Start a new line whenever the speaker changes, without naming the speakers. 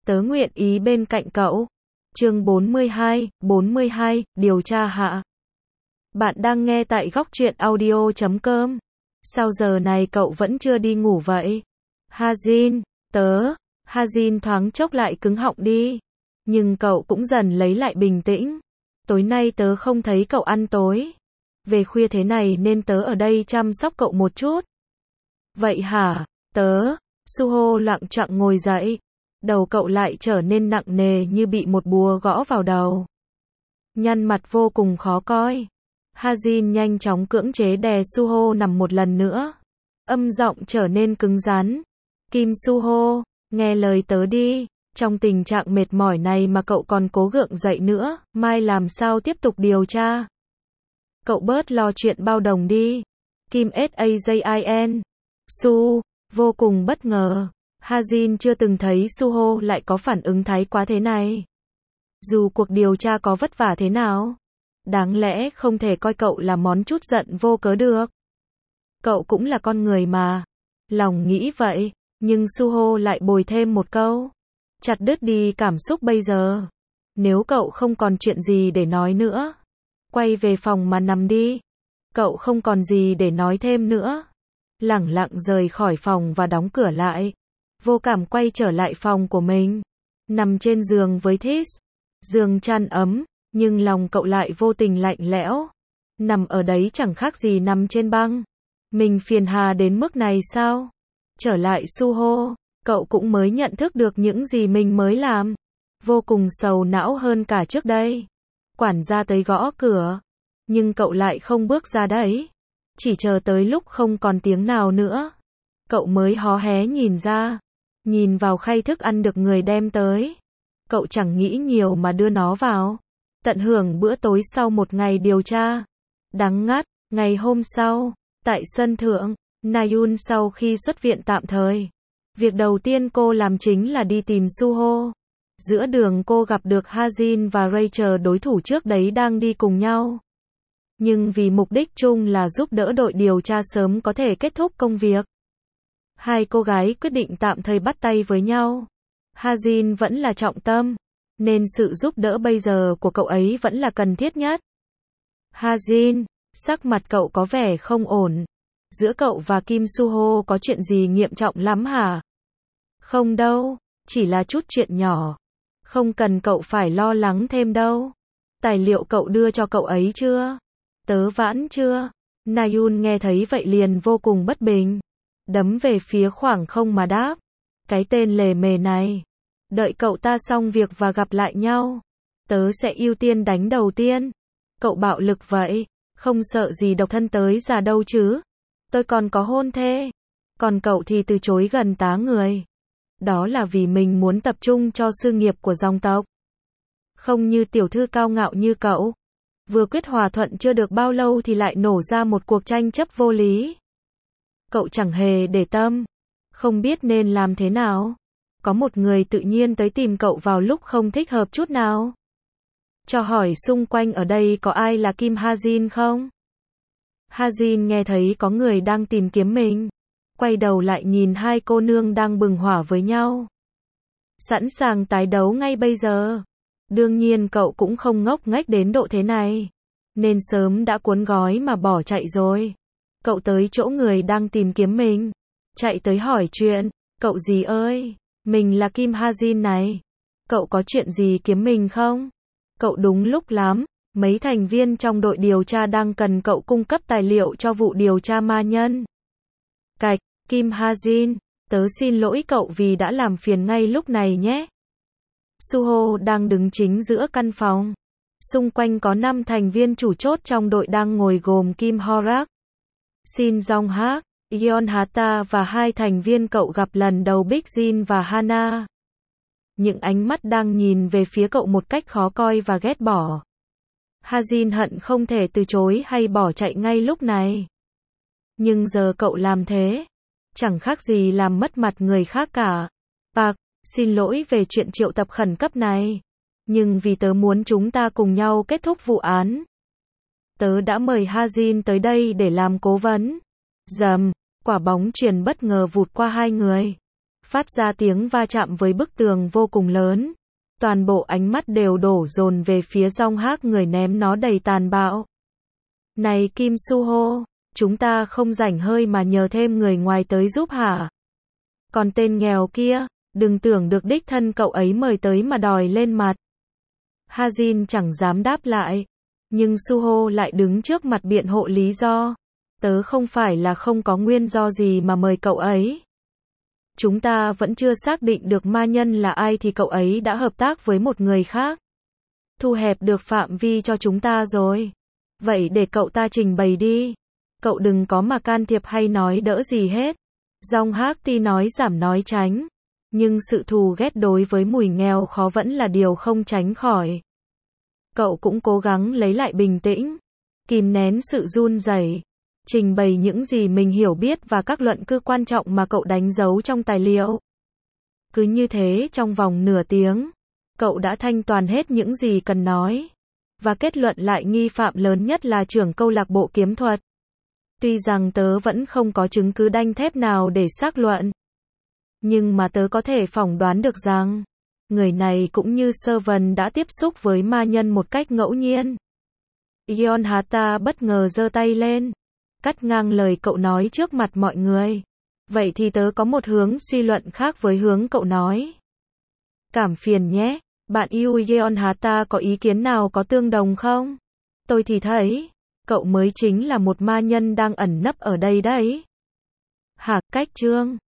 Tớ nguyện ý bên cạnh cậu. Chương 42, điều tra hạ. Bạn đang nghe tại góc truyện audio.com. Sao giờ này cậu vẫn chưa đi ngủ vậy? Hazin, Hazin thoáng chốc lại cứng họng đi. Nhưng cậu cũng dần lấy lại bình tĩnh. Tối nay tớ không thấy cậu ăn tối. Về khuya thế này nên tớ ở đây chăm sóc cậu một chút. Vậy hả? Suho lặng choạng ngồi dậy. Đầu cậu lại trở nên nặng nề như bị một búa gõ vào đầu. Nhăn mặt vô cùng khó coi. Hazin nhanh chóng cưỡng chế đè Suho nằm một lần nữa. Âm giọng trở nên cứng rắn. Kim Suho, nghe lời tớ đi. Trong tình trạng mệt mỏi này mà cậu còn cố gượng dậy nữa, mai làm sao tiếp tục điều tra. Cậu bớt lo chuyện bao đồng đi. Kim Sajin. Vô cùng bất ngờ. Hazin chưa từng thấy Suho lại có phản ứng thái quá thế này. Dù cuộc điều tra có vất vả thế nào, đáng lẽ không thể coi cậu là món chút giận vô cớ được. Cậu cũng là con người mà. Lòng nghĩ vậy, nhưng Suho lại bồi thêm một câu. Chặt đứt đi cảm xúc bây giờ. Nếu cậu không còn chuyện gì để nói nữa, quay về phòng mà nằm đi. Cậu không còn gì để nói thêm nữa. Lẳng lặng rời khỏi phòng và đóng cửa lại. Vô cảm quay trở lại phòng của mình. Nằm trên giường với This. Giường chăn ấm, nhưng lòng cậu lại vô tình lạnh lẽo. Nằm ở đấy chẳng khác gì nằm trên băng. Mình phiền hà đến mức này sao? Trở lại Suho, cậu cũng mới nhận thức được những gì mình mới làm. Vô cùng sầu não hơn cả trước đây. Quản gia tới gõ cửa. Nhưng cậu lại không bước ra đấy. Chỉ chờ tới lúc không còn tiếng nào nữa. Cậu mới hó hé nhìn ra. Nhìn vào khay thức ăn được người đem tới. Cậu chẳng nghĩ nhiều mà đưa nó vào. Tận hưởng bữa tối sau một ngày điều tra. Đắng ngắt, ngày hôm sau, tại sân thượng, Nayun sau khi xuất viện tạm thời. Việc đầu tiên cô làm chính là đi tìm Suho. Giữa đường cô gặp được Hazin và Rachel, đối thủ trước đấy đang đi cùng nhau. Nhưng vì mục đích chung là giúp đỡ đội điều tra sớm có thể kết thúc công việc. Hai cô gái quyết định tạm thời bắt tay với nhau. Hazin vẫn là trọng tâm, nên sự giúp đỡ bây giờ của cậu ấy vẫn là cần thiết nhất. Hazin, sắc mặt cậu có vẻ không ổn. Giữa cậu và Kim Suho có chuyện gì nghiêm trọng lắm hả? Không đâu, chỉ là chút chuyện nhỏ. Không cần cậu phải lo lắng thêm đâu. Tài liệu cậu đưa cho cậu ấy chưa? Tớ vãn chưa? Nayun nghe thấy vậy liền vô cùng bất bình. Đấm về phía khoảng không mà đáp. Cái tên lề mề này. Đợi cậu ta xong việc và gặp lại nhau. Tớ sẽ ưu tiên đánh đầu tiên. Cậu bạo lực vậy. Không sợ gì độc thân tới già đâu chứ. Tôi còn có hôn thê. Còn cậu thì từ chối gần tá người. Đó là vì mình muốn tập trung cho sự nghiệp của dòng tộc. Không như tiểu thư cao ngạo như cậu. Vừa quyết hòa thuận chưa được bao lâu thì lại nổ ra một cuộc tranh chấp vô lý. Cậu chẳng hề để tâm. Không biết nên làm thế nào. Có một người tự nhiên tới tìm cậu vào lúc không thích hợp chút nào. Cho hỏi xung quanh ở đây có ai là Kim Hazin không? Hazin nghe thấy có người đang tìm kiếm mình. Quay đầu lại nhìn hai cô nương đang bừng hỏa với nhau. Sẵn sàng tái đấu ngay bây giờ. Đương nhiên cậu cũng không ngốc nghếch đến độ thế này. Nên sớm đã cuốn gói mà bỏ chạy rồi. Cậu tới chỗ người đang tìm kiếm mình. Chạy tới hỏi chuyện. Cậu gì ơi, mình là Kim Hazin này. Cậu có chuyện gì kiếm mình không? Cậu đúng lúc lắm. Mấy thành viên trong đội điều tra đang cần cậu cung cấp tài liệu cho vụ điều tra ma nhân. Cạch, Kim Hazin, tớ xin lỗi cậu vì đã làm phiền ngay lúc này nhé. Suho đang đứng chính giữa căn phòng. Xung quanh có 5 thành viên chủ chốt trong đội đang ngồi gồm Kim Horak, Shin Jong-hak, Yeon Hata và 2 thành viên cậu gặp lần đầu Big Jin và Hana. Những ánh mắt đang nhìn về phía cậu một cách khó coi và ghét bỏ. Hazin hận không thể từ chối hay bỏ chạy ngay lúc này. Nhưng giờ cậu làm thế, chẳng khác gì làm mất mặt người khác cả. Park, xin lỗi về chuyện triệu tập khẩn cấp này. Nhưng vì tớ muốn chúng ta cùng nhau kết thúc vụ án. Tớ đã mời Hazin tới đây để làm cố vấn. Rầm, quả bóng chuyền bất ngờ vụt qua hai người. phát ra tiếng va chạm với bức tường vô cùng lớn. Toàn bộ ánh mắt đều đổ dồn về phía Dong Hak, người ném nó đầy tàn bạo. Này Kim Su-ho, chúng ta không rảnh hơi mà nhờ thêm người ngoài tới giúp hả? Còn tên nghèo kia, đừng tưởng được đích thân cậu ấy mời tới mà đòi lên mặt. Ha-jin chẳng dám đáp lại, nhưng Su-ho lại đứng trước mặt biện hộ lý do. Tớ không phải là không có nguyên do gì mà mời cậu ấy. Chúng ta vẫn chưa xác định được ma nhân là ai thì cậu ấy đã hợp tác với một người khác. Thu hẹp được phạm vi cho chúng ta rồi. Vậy để cậu ta trình bày đi. Cậu đừng có mà can thiệp hay nói đỡ gì hết. Dong Hak Ti nói giảm nói tránh. Nhưng sự thù ghét đối với mùi nghèo khó vẫn là điều không tránh khỏi. Cậu cũng cố gắng lấy lại bình tĩnh, kìm nén sự run rẩy, trình bày những gì mình hiểu biết và các luận cứ quan trọng mà cậu đánh dấu trong tài liệu. Cứ như thế trong vòng nửa tiếng, cậu đã thanh toàn hết những gì cần nói, và kết luận lại nghi phạm lớn nhất là trưởng câu lạc bộ kiếm thuật. Tuy rằng tớ vẫn không có chứng cứ đanh thép nào để xác luận, nhưng mà tớ có thể phỏng đoán được rằng người này cũng như Sơ Vân đã tiếp xúc với ma nhân một cách ngẫu nhiên. Yeon Hata bất ngờ giơ tay lên, cắt ngang lời cậu nói trước mặt mọi người. Vậy thì tớ có một hướng suy luận khác với hướng cậu nói. Cảm phiền nhé, bạn yêu Yeon Hata có ý kiến nào có tương đồng không? Tôi thì thấy, cậu mới chính là một ma nhân đang ẩn nấp ở đây đấy. Hả, cách chương